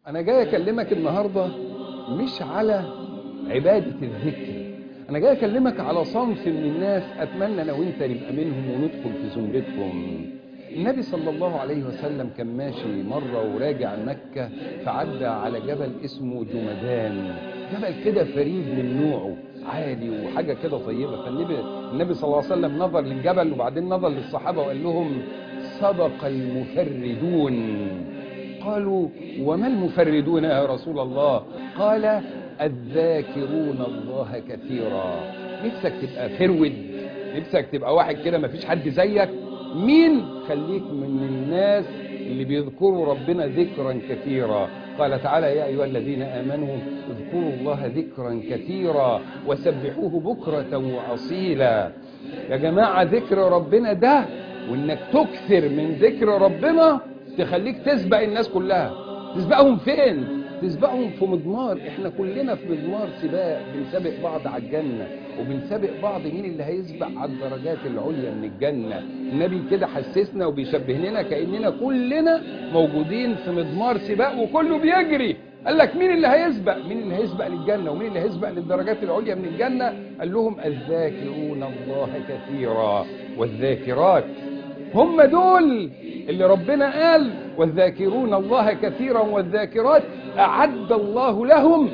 أنا جاي أكلمك النهاردة مش على عبادة الذكر، أنا جاي أكلمك على صنف من الناس أتمنى أنا وإنت نبقى منهم وندخل في زمرتهم. النبي صلى الله عليه وسلم كان ماشي مرة وراجع مكة، فعدى على جبل اسمه جمدان، جبل كده فريد من نوعه، عالي وحاجة كده طيبة. فالنبي صلى الله عليه وسلم نظر للجبل وبعدين نظر للصحابة وقال لهم: صدق المفردون. قالوا: وما المفردون يا رسول الله؟ قال: الذاكرون الله كثيرا. نفسك تبقى فرود؟ نفسك تبقى واحد كده مفيش حد زيك؟ مين؟ خليك من الناس اللي بيذكروا ربنا ذكرا كثيرا. قال تعالى: يا أيها الذين آمنوا اذكروا الله ذكرا كثيرا وسبحوه بكرة وأصيلا. يا جماعة، ذكر ربنا ده وإنك تكثر من ذكر ربنا تخليك تسبق الناس كلها. تسبقهم فين؟ تسبقهم في مضمار. احنا كلنا في مضمار سباق، بنسابق بعض على الجنة وبنسابق بعض مين اللي هيسبق على الدرجات العليا من الجنة. النبي كده حسسنا وبيشبه لنا كأننا كلنا موجودين في مضمار سباق وكله بيجري. قال لك مين اللي هيسبق؟ مين اللي هيسبق للجنة ومين اللي هيسبق للدرجات العليا من الجنة؟ قال لهم: الذاكرون الله كثيرا والذاكرات. هم دول اللي ربنا قال: والذاكرون الله كثيرا والذاكرات أعد الله لهم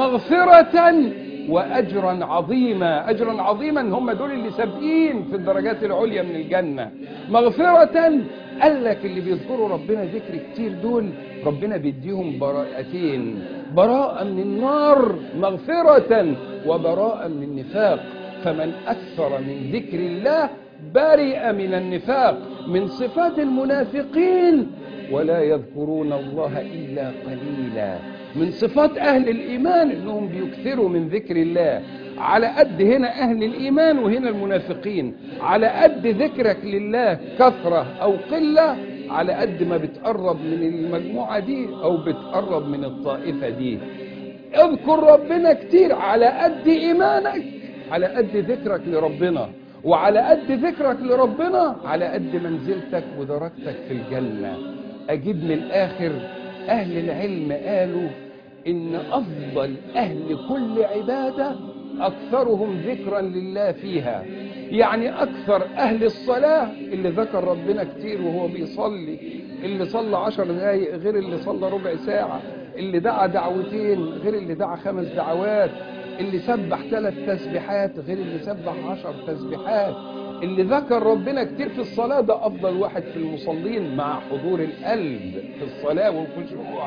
مغفرة وأجرا عظيما. أجرا عظيما، هم دول اللي سابقين في الدرجات العليا من الجنة. مغفرة، قال لك اللي بيذكروا ربنا ذكر كتير دول ربنا بيديهم براءتين: براءة من النار مغفرة، وبراءة من النفاق. فمن أكثر من ذكر الله برئ من النفاق. من صفات المنافقين: ولا يذكرون الله إلا قليلا. من صفات أهل الإيمان إنهم بيكثروا من ذكر الله. على قد هنا أهل الإيمان وهنا المنافقين. على قد ذكرك لله كثرة أو قلة على قد ما بتقرب من المجموعة دي أو بتقرب من الطائفة دي. اذكر ربنا كتير على قد إيمانك، على قد ذكرك لربنا، وعلى قد ذكرك لربنا على قد منزلتك ودرجتك في الجنة. أجيب من الآخر، أهل العلم قالوا إن أفضل أهل كل عبادة أكثرهم ذكرا لله فيها. يعني أكثر أهل الصلاة اللي ذكر ربنا كتير وهو بيصلي، اللي صلى 10 دقايق غير اللي صلى ربع ساعة، اللي دعا دعوتين غير اللي دعا 5 دعوات، اللي سبح 3 تسبيحات غير اللي سبح 10 تسبيحات. اللي ذكر ربنا كتير في الصلاة ده أفضل واحد في المصلين مع حضور القلب في الصلاة والخشوع.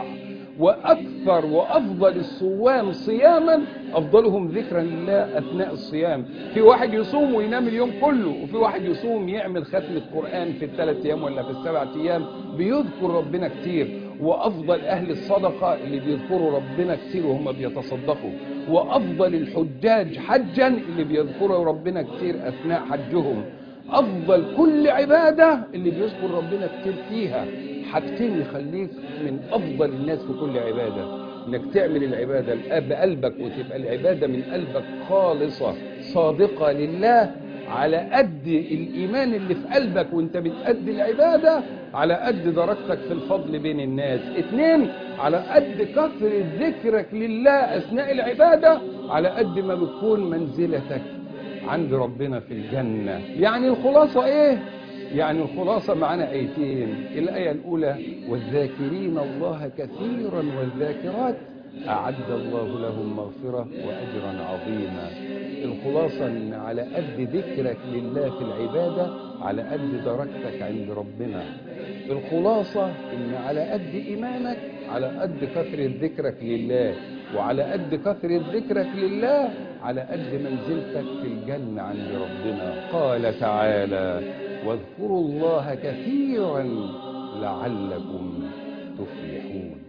وأكثر وأفضل الصوام صياما أفضلهم ذكرا لله أثناء الصيام. في واحد يصوم وينام اليوم كله، وفي واحد يصوم يعمل ختم القرآن في 3 أيام ولا في 7 أيام بيذكر ربنا كتير. وأفضل أهل الصدقة اللي بيذكروا ربنا كتير وهم بيتصدقوا. وأفضل الحجاج حجا اللي بيذكروا ربنا كتير أثناء حجهم. أفضل كل عبادة اللي بيذكر ربنا كتير فيها. حاجتين يخليك من أفضل الناس في كل عبادة: إنك تعمل العبادة بقلبك وتبقى العبادة من قلبك خالصة صادقة لله. على قد الإيمان اللي في قلبك وانت بتأدي العبادة على قد درجتك في الفضل بين الناس. 2، على قد كثرة ذكرك لله أثناء العبادة على قد ما بتكون منزلتك عند ربنا في الجنة. يعني الخلاصة إيه؟ يعني الخلاصة معنا آيتين. الآية الأولى: والذاكرين الله كثيرا والذاكرات أعد الله لهم مغفرة وأجرا عظيما. الخلاصة إن على قد ذكرك لله في العبادة على قد درجتك عند ربنا. الخلاصة إن على قد إيمانك على قد كثرة ذكرك لله، وعلى قد كثرة ذكرك لله على قد منزلتك في الجنة عند ربنا. قال تعالى: واذكروا الله كثيرا لعلكم تفلحون.